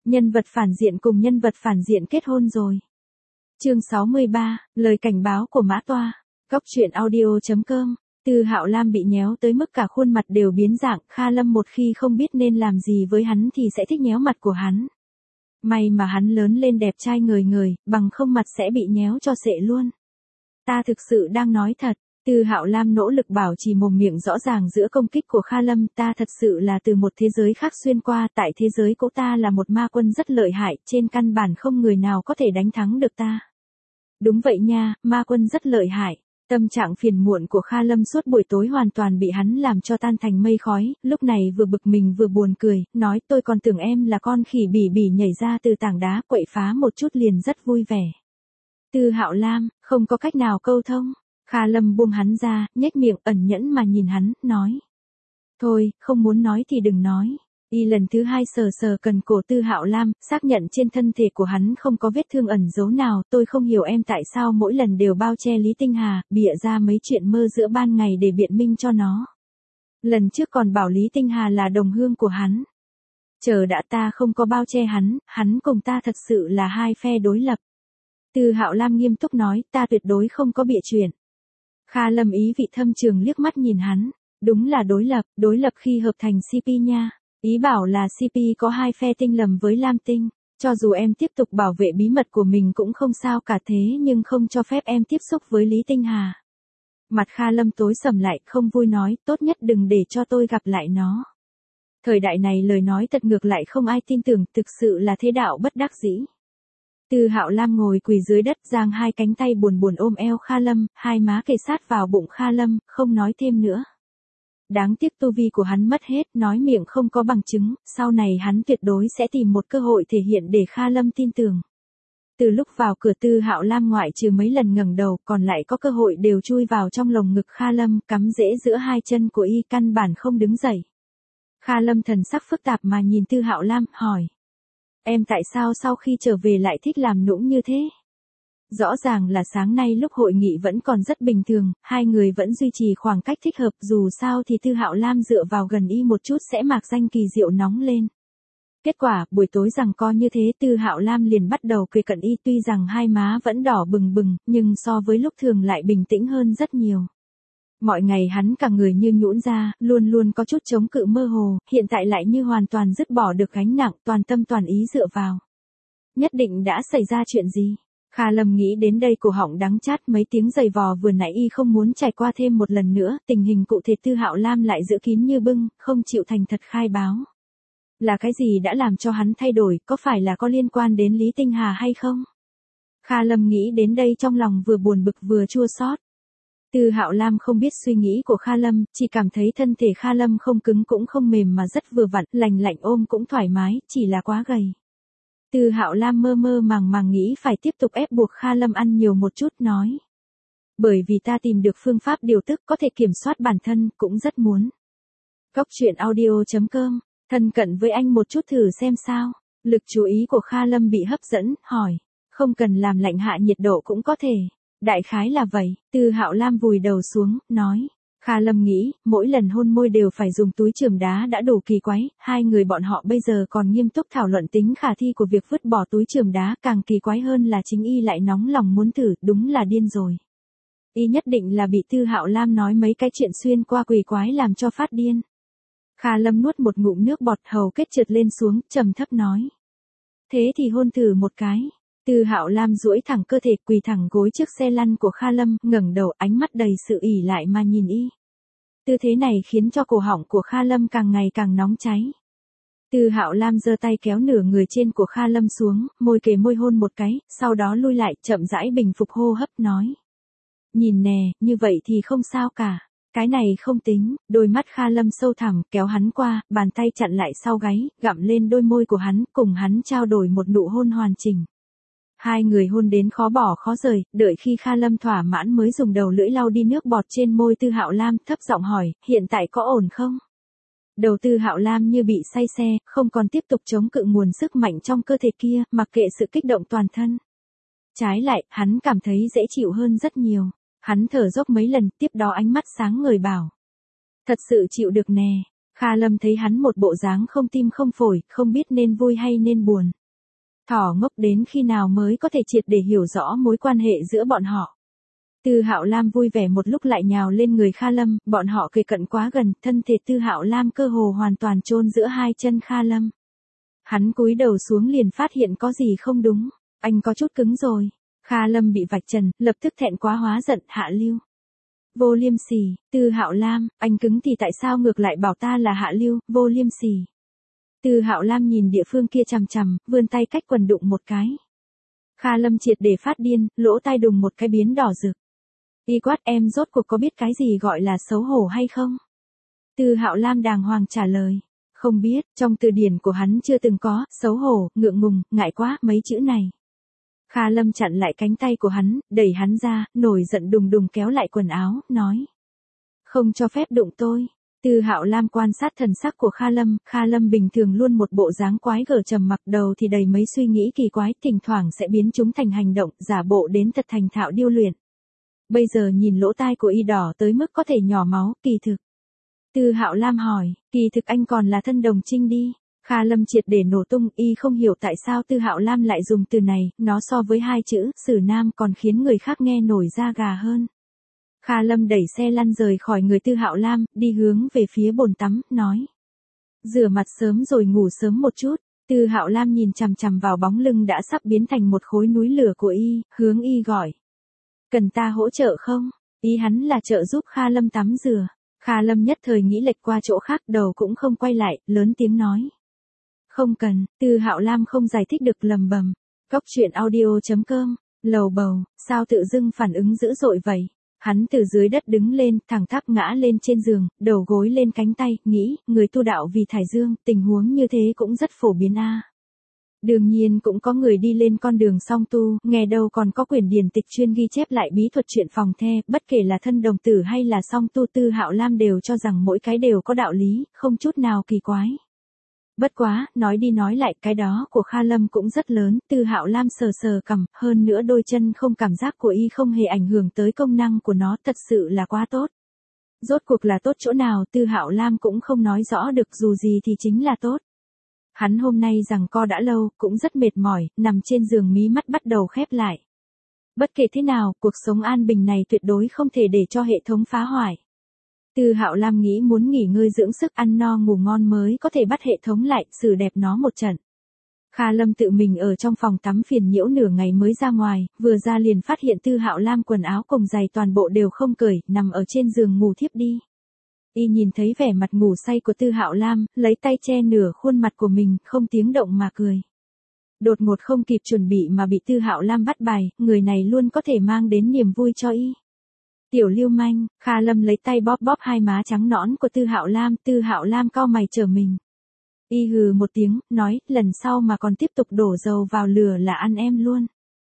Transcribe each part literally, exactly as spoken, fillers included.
Nhân vật phản diện cùng nhân vật phản diện kết hôn rồi. Chương sáu mươi ba, lời cảnh báo của Mã Toa. Góc truyện audio chấm com. Tư Hạo Lam bị nhéo tới mức cả khuôn mặt đều biến dạng, Kha Lâm một khi không biết nên làm gì với hắn thì sẽ thích nhéo mặt của hắn. May mà hắn lớn lên đẹp trai ngời ngời, bằng không mặt sẽ bị nhéo cho sệ luôn. Ta thực sự đang nói thật. Tư Hạo Lam nỗ lực bảo trì mồm miệng rõ ràng giữa công kích của Kha Lâm, ta thật sự là từ một thế giới khác xuyên qua, tại thế giới của ta là một ma quân rất lợi hại, trên căn bản không người nào có thể đánh thắng được ta. Đúng vậy nha, ma quân rất lợi hại. Tâm trạng phiền muộn của Kha Lâm suốt buổi tối hoàn toàn bị hắn làm cho tan thành mây khói, lúc này vừa bực mình vừa buồn cười, nói tôi còn tưởng em là con khỉ bỉ bỉ nhảy ra từ tảng đá quậy phá một chút liền rất vui vẻ. Tư Hạo Lam, không có cách nào câu thông. Kha Lâm buông hắn ra, nhếch miệng ẩn nhẫn mà nhìn hắn, nói. Thôi, không muốn nói thì đừng nói. Y lần thứ hai sờ sờ cần cổ Tư Hạo Lam, xác nhận trên thân thể của hắn không có vết thương ẩn giấu nào, tôi không hiểu em tại sao mỗi lần đều bao che Lý Tinh Hà, bịa ra mấy chuyện mơ giữa ban ngày để biện minh cho nó. Lần trước còn bảo Lý Tinh Hà là đồng hương của hắn. Chờ đã, ta không có bao che hắn, hắn cùng ta thật sự là hai phe đối lập. Tư Hạo Lam nghiêm túc nói, ta tuyệt đối không có bịa chuyện. Kha Lâm ý vị thâm trường liếc mắt nhìn hắn, đúng là đối lập, đối lập khi hợp thành xê pê nha. Ý bảo là xê pê có hai phe tinh lầm với Lam Tinh, cho dù em tiếp tục bảo vệ bí mật của mình cũng không sao cả, thế nhưng không cho phép em tiếp xúc với Lý Tinh Hà. Mặt Kha Lâm tối sầm lại, không vui nói, tốt nhất đừng để cho tôi gặp lại nó. Thời đại này lời nói thật ngược lại không ai tin tưởng, thực sự là thế đạo bất đắc dĩ. Tư Hạo Lam ngồi quỳ dưới đất, giang hai cánh tay buồn buồn ôm eo Kha Lâm, hai má kề sát vào bụng Kha Lâm, không nói thêm nữa. Đáng tiếc tu vi của hắn mất hết, nói miệng không có bằng chứng, sau này hắn tuyệt đối sẽ tìm một cơ hội thể hiện để Kha Lâm tin tưởng. Từ lúc vào cửa Tư Hạo Lam ngoại trừ mấy lần ngẩng đầu, còn lại có cơ hội đều chui vào trong lồng ngực Kha Lâm, cắm rễ giữa hai chân của y, căn bản không đứng dậy. Kha Lâm thần sắc phức tạp mà nhìn Tư Hạo Lam, hỏi. Em tại sao sau khi trở về lại thích làm nũng như thế? Rõ ràng là sáng nay lúc hội nghị vẫn còn rất bình thường, hai người vẫn duy trì khoảng cách thích hợp, dù sao thì Tư Hạo Lam dựa vào gần y một chút sẽ mạc danh kỳ diệu nóng lên. Kết quả, buổi tối giằng co như thế Tư Hạo Lam liền bắt đầu kề cận y, tuy rằng hai má vẫn đỏ bừng bừng, nhưng so với lúc thường lại bình tĩnh hơn rất nhiều. Mọi ngày hắn cả người như nhũn ra, luôn luôn có chút chống cự mơ hồ, hiện tại lại như hoàn toàn dứt bỏ được gánh nặng, toàn tâm toàn ý dựa vào. Nhất định đã xảy ra chuyện gì? Kha Lâm nghĩ đến đây cổ họng đắng chát, mấy tiếng giày vò vừa nãy y không muốn trải qua thêm một lần nữa, tình hình cụ thể Tư Hạo Lam lại giữ kín như bưng, không chịu thành thật khai báo. Là cái gì đã làm cho hắn thay đổi, có phải là có liên quan đến Lý Tinh Hà hay không? Kha Lâm nghĩ đến đây trong lòng vừa buồn bực vừa chua xót. Tư Hạo Lam không biết suy nghĩ của Kha Lâm, chỉ cảm thấy thân thể Kha Lâm không cứng cũng không mềm mà rất vừa vặn, lành lạnh ôm cũng thoải mái, chỉ là quá gầy. Tư Hạo Lam mơ mơ màng màng nghĩ phải tiếp tục ép buộc Kha Lâm ăn nhiều một chút, nói. Bởi vì ta tìm được phương pháp điều tức có thể kiểm soát bản thân, cũng rất muốn. Góc truyện audio chấm com, thân cận với anh một chút thử xem sao. Lực chú ý của Kha Lâm bị hấp dẫn, hỏi. Không cần làm lạnh hạ nhiệt độ cũng có thể. Đại khái là vậy, Tư Hạo Lam vùi đầu xuống, nói. Kha Lâm nghĩ, mỗi lần hôn môi đều phải dùng túi chườm đá đã đủ kỳ quái, hai người bọn họ bây giờ còn nghiêm túc thảo luận tính khả thi của việc vứt bỏ túi chườm đá, càng kỳ quái hơn là chính y lại nóng lòng muốn thử, đúng là điên rồi. Y nhất định là bị Tư Hạo Lam nói mấy cái chuyện xuyên qua quỷ quái làm cho phát điên. Kha Lâm nuốt một ngụm nước bọt, hầu kết trượt lên xuống, trầm thấp nói. Thế thì hôn thử một cái. Tư Hạo Lam duỗi thẳng cơ thể, quỳ thẳng gối trước xe lăn của Kha Lâm, ngẩng đầu, ánh mắt đầy sự ỉ lại mà nhìn y. Tư thế này khiến cho cổ họng của Kha Lâm càng ngày càng nóng cháy. Tư Hạo Lam giơ tay kéo nửa người trên của Kha Lâm xuống, môi kề môi hôn một cái, sau đó lui lại, chậm rãi bình phục hô hấp, nói. Nhìn nè, như vậy thì không sao cả. Cái này không tính, đôi mắt Kha Lâm sâu thẳm, kéo hắn qua, bàn tay chặn lại sau gáy, gặm lên đôi môi của hắn, cùng hắn trao đổi một nụ hôn hoàn chỉnh. Hai người hôn đến khó bỏ khó rời, đợi khi Kha Lâm thỏa mãn mới dùng đầu lưỡi lau đi nước bọt trên môi Tư Hạo Lam, thấp giọng hỏi, hiện tại có ổn không? Đầu Tư Hạo Lam như bị say xe, không còn tiếp tục chống cự nguồn sức mạnh trong cơ thể kia, mặc kệ sự kích động toàn thân. Trái lại, hắn cảm thấy dễ chịu hơn rất nhiều. Hắn thở dốc mấy lần, tiếp đó ánh mắt sáng ngời bảo. Thật sự chịu được nè. Kha Lâm thấy hắn một bộ dáng không tim không phổi, không biết nên vui hay nên buồn. Thỏ ngốc đến khi nào mới có thể triệt để hiểu rõ mối quan hệ giữa bọn họ. Tư Hạo Lam vui vẻ một lúc lại nhào lên người Kha Lâm, bọn họ kề cận quá gần, thân thể Tư Hạo Lam cơ hồ hoàn toàn chôn giữa hai chân Kha Lâm. Hắn cúi đầu xuống liền phát hiện có gì không đúng, anh có chút cứng rồi. Kha Lâm bị vạch trần, lập tức thẹn quá hóa giận, hạ lưu. Vô liêm sỉ, Tư Hạo Lam, anh cứng thì tại sao ngược lại bảo ta là hạ lưu, vô liêm sỉ. Tư Hạo Lam nhìn địa phương kia chằm chằm, vươn tay cách quần đụng một cái. Kha Lâm triệt để phát điên, lỗ tai đùng một cái biến đỏ rực. Y quát, em rốt cuộc có biết cái gì gọi là xấu hổ hay không? Tư Hạo Lam đàng hoàng trả lời. Không biết, trong từ điển của hắn chưa từng có, xấu hổ, ngượng ngùng, ngại quá, mấy chữ này. Kha Lâm chặn lại cánh tay của hắn, đẩy hắn ra, nổi giận đùng đùng kéo lại quần áo, nói. Không cho phép đụng tôi. Tư Hạo Lam quan sát thần sắc của Kha Lâm, Kha Lâm bình thường luôn một bộ dáng quái gở trầm mặc, đầu thì đầy mấy suy nghĩ kỳ quái, thỉnh thoảng sẽ biến chúng thành hành động, giả bộ đến thật thành thạo điêu luyện. Bây giờ nhìn lỗ tai của y đỏ tới mức có thể nhỏ máu, kỳ thực. Tư Hạo Lam hỏi, kỳ thực anh còn là thân đồng trinh đi. Kha Lâm triệt để nổ tung, y không hiểu tại sao Tư Hạo Lam lại dùng từ này, nó so với hai chữ, xử nam còn khiến người khác nghe nổi da gà hơn. Kha Lâm đẩy xe lăn rời khỏi người Tư Hạo Lam, đi hướng về phía bồn tắm, nói. Rửa mặt sớm rồi ngủ sớm một chút. Tư Hạo Lam nhìn chằm chằm vào bóng lưng đã sắp biến thành một khối núi lửa của y, hướng y gọi. Cần ta hỗ trợ không? Ý hắn là trợ giúp Kha Lâm tắm rửa. Kha Lâm nhất thời nghĩ lệch qua chỗ khác, đầu cũng không quay lại, lớn tiếng nói. Không cần. Tư Hạo Lam không giải thích được, lầm bầm. Cóc truyện audio chấm com, lầu bầu, sao tự dưng phản ứng dữ dội vậy? Hắn từ dưới đất đứng lên, thẳng tắp ngã lên trên giường, đầu gối lên cánh tay, nghĩ, người tu đạo vì thải dương, tình huống như thế cũng rất phổ biến a. Đương nhiên cũng có người đi lên con đường song tu, nghe đâu còn có quyển điển tịch chuyên ghi chép lại bí thuật chuyện phòng the, bất kể là thân đồng tử hay là song tu. Tư Hạo Lam đều cho rằng mỗi cái đều có đạo lý, không chút nào kỳ quái. Bất quá, nói đi nói lại, cái đó của Kha Lâm cũng rất lớn, Tư Hạo Lam sờ sờ cằm, hơn nữa đôi chân không cảm giác của y không hề ảnh hưởng tới công năng của nó, thật sự là quá tốt. Rốt cuộc là tốt chỗ nào, Tư Hạo Lam cũng không nói rõ được, dù gì thì chính là tốt. Hắn hôm nay giằng co đã lâu, cũng rất mệt mỏi, nằm trên giường mí mắt bắt đầu khép lại. Bất kể thế nào, cuộc sống an bình này tuyệt đối không thể để cho hệ thống phá hoại. Tư Hạo Lam nghĩ muốn nghỉ ngơi dưỡng sức, ăn no ngủ ngon mới có thể bắt hệ thống lại, xử đẹp nó một trận. Kha Lâm tự mình ở trong phòng tắm phiền nhiễu nửa ngày mới ra ngoài, vừa ra liền phát hiện Tư Hạo Lam quần áo cùng giày toàn bộ đều không cởi, nằm ở trên giường ngủ thiếp đi. Y nhìn thấy vẻ mặt ngủ say của Tư Hạo Lam, lấy tay che nửa khuôn mặt của mình, không tiếng động mà cười. Đột ngột không kịp chuẩn bị mà bị Tư Hạo Lam bắt bài, người này luôn có thể mang đến niềm vui cho y. Tiểu lưu manh. Kha Lâm lấy tay bóp bóp hai má trắng nõn của Tư Hạo Lam, Tư Hạo Lam cau mày trở mình. Y hừ một tiếng, nói, lần sau mà còn tiếp tục đổ dầu vào lửa là ăn em luôn.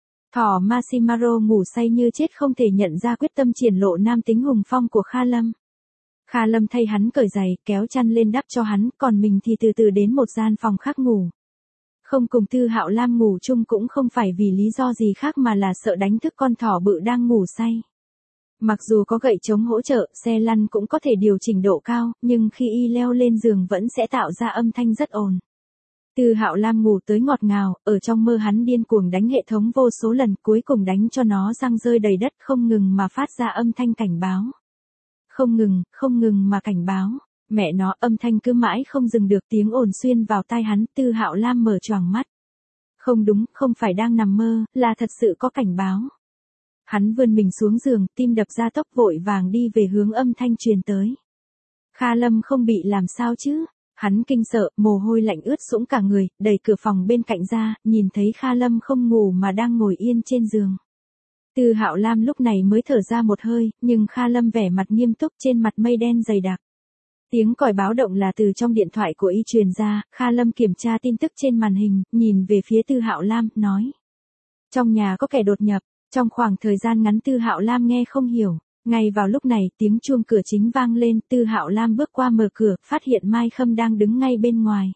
Thỏ Masimaro ngủ say như chết không thể nhận ra quyết tâm triển lộ nam tính hùng phong của Kha Lâm. Kha Lâm thay hắn cởi giày, kéo chăn lên đắp cho hắn, còn mình thì từ từ đến một gian phòng khác ngủ. Không cùng Tư Hạo Lam ngủ chung cũng không phải vì lý do gì khác mà là sợ đánh thức con thỏ bự đang ngủ say. Mặc dù có gậy chống hỗ trợ, xe lăn cũng có thể điều chỉnh độ cao, nhưng khi y leo lên giường vẫn sẽ tạo ra âm thanh rất ồn. Tư Hạo Lam ngủ tới ngọt ngào, ở trong mơ hắn điên cuồng đánh hệ thống vô số lần, cuối cùng đánh cho nó răng rơi đầy đất, không ngừng mà phát ra âm thanh cảnh báo. Không ngừng, không ngừng mà cảnh báo. Mẹ nó, âm thanh cứ mãi không dừng được, tiếng ồn xuyên vào tai hắn. Tư Hạo Lam mở choàng mắt. Không đúng, không phải đang nằm mơ, là thật sự có cảnh báo. Hắn vươn mình xuống giường, tim đập ra tốc, vội vàng đi về hướng âm thanh truyền tới. Kha Lâm không bị làm sao chứ? Hắn kinh sợ, mồ hôi lạnh ướt sũng cả người, đẩy cửa phòng bên cạnh ra, nhìn thấy Kha Lâm không ngủ mà đang ngồi yên trên giường. Tư Hạo Lam lúc này mới thở ra một hơi, nhưng Kha Lâm vẻ mặt nghiêm túc, trên mặt mây đen dày đặc. Tiếng còi báo động là từ trong điện thoại của y truyền ra, Kha Lâm kiểm tra tin tức trên màn hình, nhìn về phía Tư Hạo Lam, nói. Trong nhà có kẻ đột nhập. Trong khoảng thời gian ngắn Tư Hạo Lam nghe không hiểu. Ngay vào lúc này, tiếng chuông cửa chính vang lên, Tư Hạo Lam bước qua mở cửa, phát hiện Mai Khâm đang đứng ngay bên ngoài.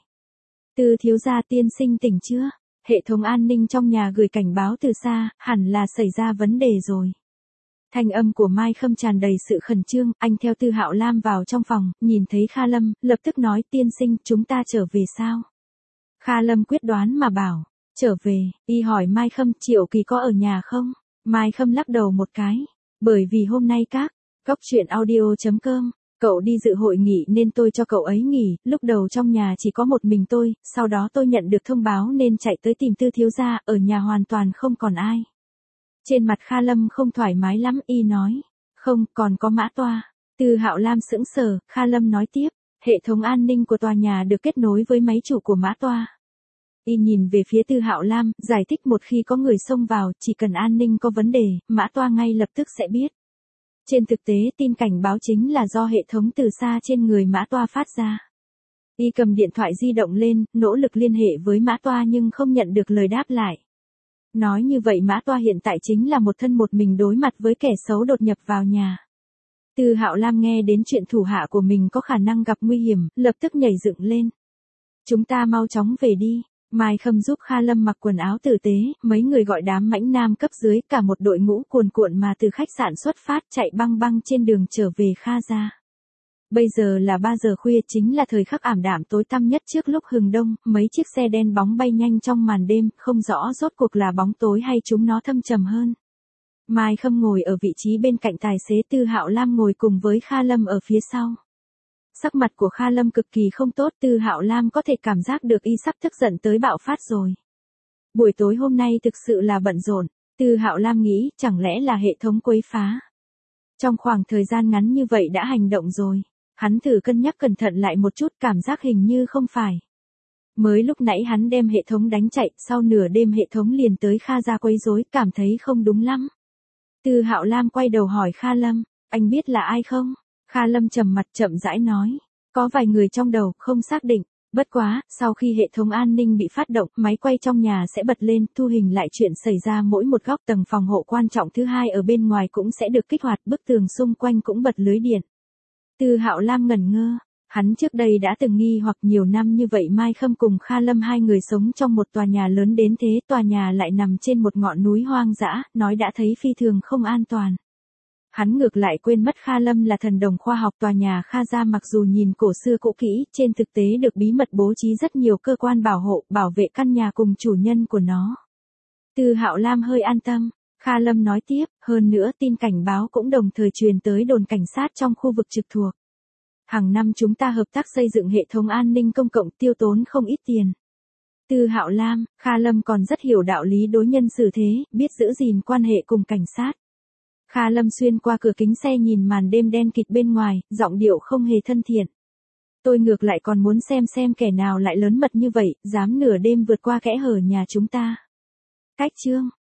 Tư thiếu gia tiên sinh tỉnh chưa? Hệ thống an ninh trong nhà gửi cảnh báo từ xa, hẳn là xảy ra vấn đề rồi. Thanh âm của Mai Khâm tràn đầy sự khẩn trương, anh theo Tư Hạo Lam vào trong phòng, nhìn thấy Kha Lâm, lập tức nói, tiên sinh, chúng ta trở về sao? Kha Lâm quyết đoán mà bảo, trở về, y hỏi Mai Khâm Triệu Kỳ có ở nhà không? Mai Khâm lắc đầu một cái, bởi vì hôm nay các góc truyện audio.com, cậu đi dự hội nghị nên tôi cho cậu ấy nghỉ, lúc đầu trong nhà chỉ có một mình tôi, sau đó tôi nhận được thông báo nên chạy tới tìm Tư thiếu gia, ở nhà hoàn toàn không còn ai. Trên mặt Kha Lâm không thoải mái lắm, y nói, không, còn có Mã Toa. Tư Hạo Lam sững sờ, Kha Lâm nói tiếp, hệ thống an ninh của tòa nhà được kết nối với máy chủ của Mã Toa. Y nhìn về phía Tư Hạo Lam, giải thích một khi có người xông vào, chỉ cần an ninh có vấn đề, Mã Toa ngay lập tức sẽ biết. Trên thực tế tin cảnh báo chính là do hệ thống từ xa trên người Mã Toa phát ra. Y cầm điện thoại di động lên, nỗ lực liên hệ với Mã Toa nhưng không nhận được lời đáp lại. Nói như vậy Mã Toa hiện tại chính là một thân một mình đối mặt với kẻ xấu đột nhập vào nhà. Tư Hạo Lam nghe đến chuyện thủ hạ của mình có khả năng gặp nguy hiểm, lập tức nhảy dựng lên. Chúng ta mau chóng về đi. Mai Khâm giúp Kha Lâm mặc quần áo tử tế, mấy người gọi đám mãnh nam cấp dưới, cả một đội ngũ cuồn cuộn mà từ khách sạn xuất phát chạy băng băng trên đường trở về Kha gia. Bây giờ là ba giờ khuya, chính là thời khắc ảm đạm tối tăm nhất trước lúc hừng đông, mấy chiếc xe đen bóng bay nhanh trong màn đêm, không rõ rốt cuộc là bóng tối hay chúng nó thâm trầm hơn. Mai Khâm ngồi ở vị trí bên cạnh tài xế, Tư Hạo Lam ngồi cùng với Kha Lâm ở phía sau. Sắc mặt của Kha Lâm cực kỳ không tốt, Tư Hạo Lam có thể cảm giác được y sắp tức giận tới bạo phát rồi. Buổi tối hôm nay thực sự là bận rộn, Tư Hạo Lam nghĩ chẳng lẽ là hệ thống quấy phá. Trong khoảng thời gian ngắn như vậy đã hành động rồi, hắn thử cân nhắc cẩn thận lại một chút, cảm giác hình như không phải. Mới lúc nãy hắn đem hệ thống đánh chạy, sau nửa đêm hệ thống liền tới Kha gia quấy rối, cảm thấy không đúng lắm. Tư Hạo Lam quay đầu hỏi Kha Lâm, anh biết là ai không? Kha Lâm trầm mặt chậm rãi nói, có vài người trong đầu, không xác định, bất quá, sau khi hệ thống an ninh bị phát động, máy quay trong nhà sẽ bật lên, thu hình lại chuyện xảy ra mỗi một góc, tầng phòng hộ quan trọng thứ hai ở bên ngoài cũng sẽ được kích hoạt, bức tường xung quanh cũng bật lưới điện. Tư Hạo Lam ngẩn ngơ, hắn trước đây đã từng nghi hoặc nhiều năm như vậy Mai Khâm cùng Kha Lâm hai người sống trong một tòa nhà lớn đến thế, tòa nhà lại nằm trên một ngọn núi hoang dã, nói đã thấy phi thường không an toàn. Hắn ngược lại quên mất Kha Lâm là thần đồng khoa học, tòa nhà Kha gia mặc dù nhìn cổ xưa cũ kỹ, trên thực tế được bí mật bố trí rất nhiều cơ quan bảo hộ, bảo vệ căn nhà cùng chủ nhân của nó. Tư Hạo Lam hơi an tâm, Kha Lâm nói tiếp, hơn nữa tin cảnh báo cũng đồng thời truyền tới đồn cảnh sát trong khu vực trực thuộc. Hàng năm chúng ta hợp tác xây dựng hệ thống an ninh công cộng, tiêu tốn không ít tiền. Tư Hạo Lam, Kha Lâm còn rất hiểu đạo lý đối nhân xử thế, biết giữ gìn quan hệ cùng cảnh sát. Kha Lâm xuyên qua cửa kính xe nhìn màn đêm đen kịt bên ngoài, giọng điệu không hề thân thiện. Tôi ngược lại còn muốn xem xem kẻ nào lại lớn mật như vậy, dám nửa đêm vượt qua kẽ hở nhà chúng ta. Cách chương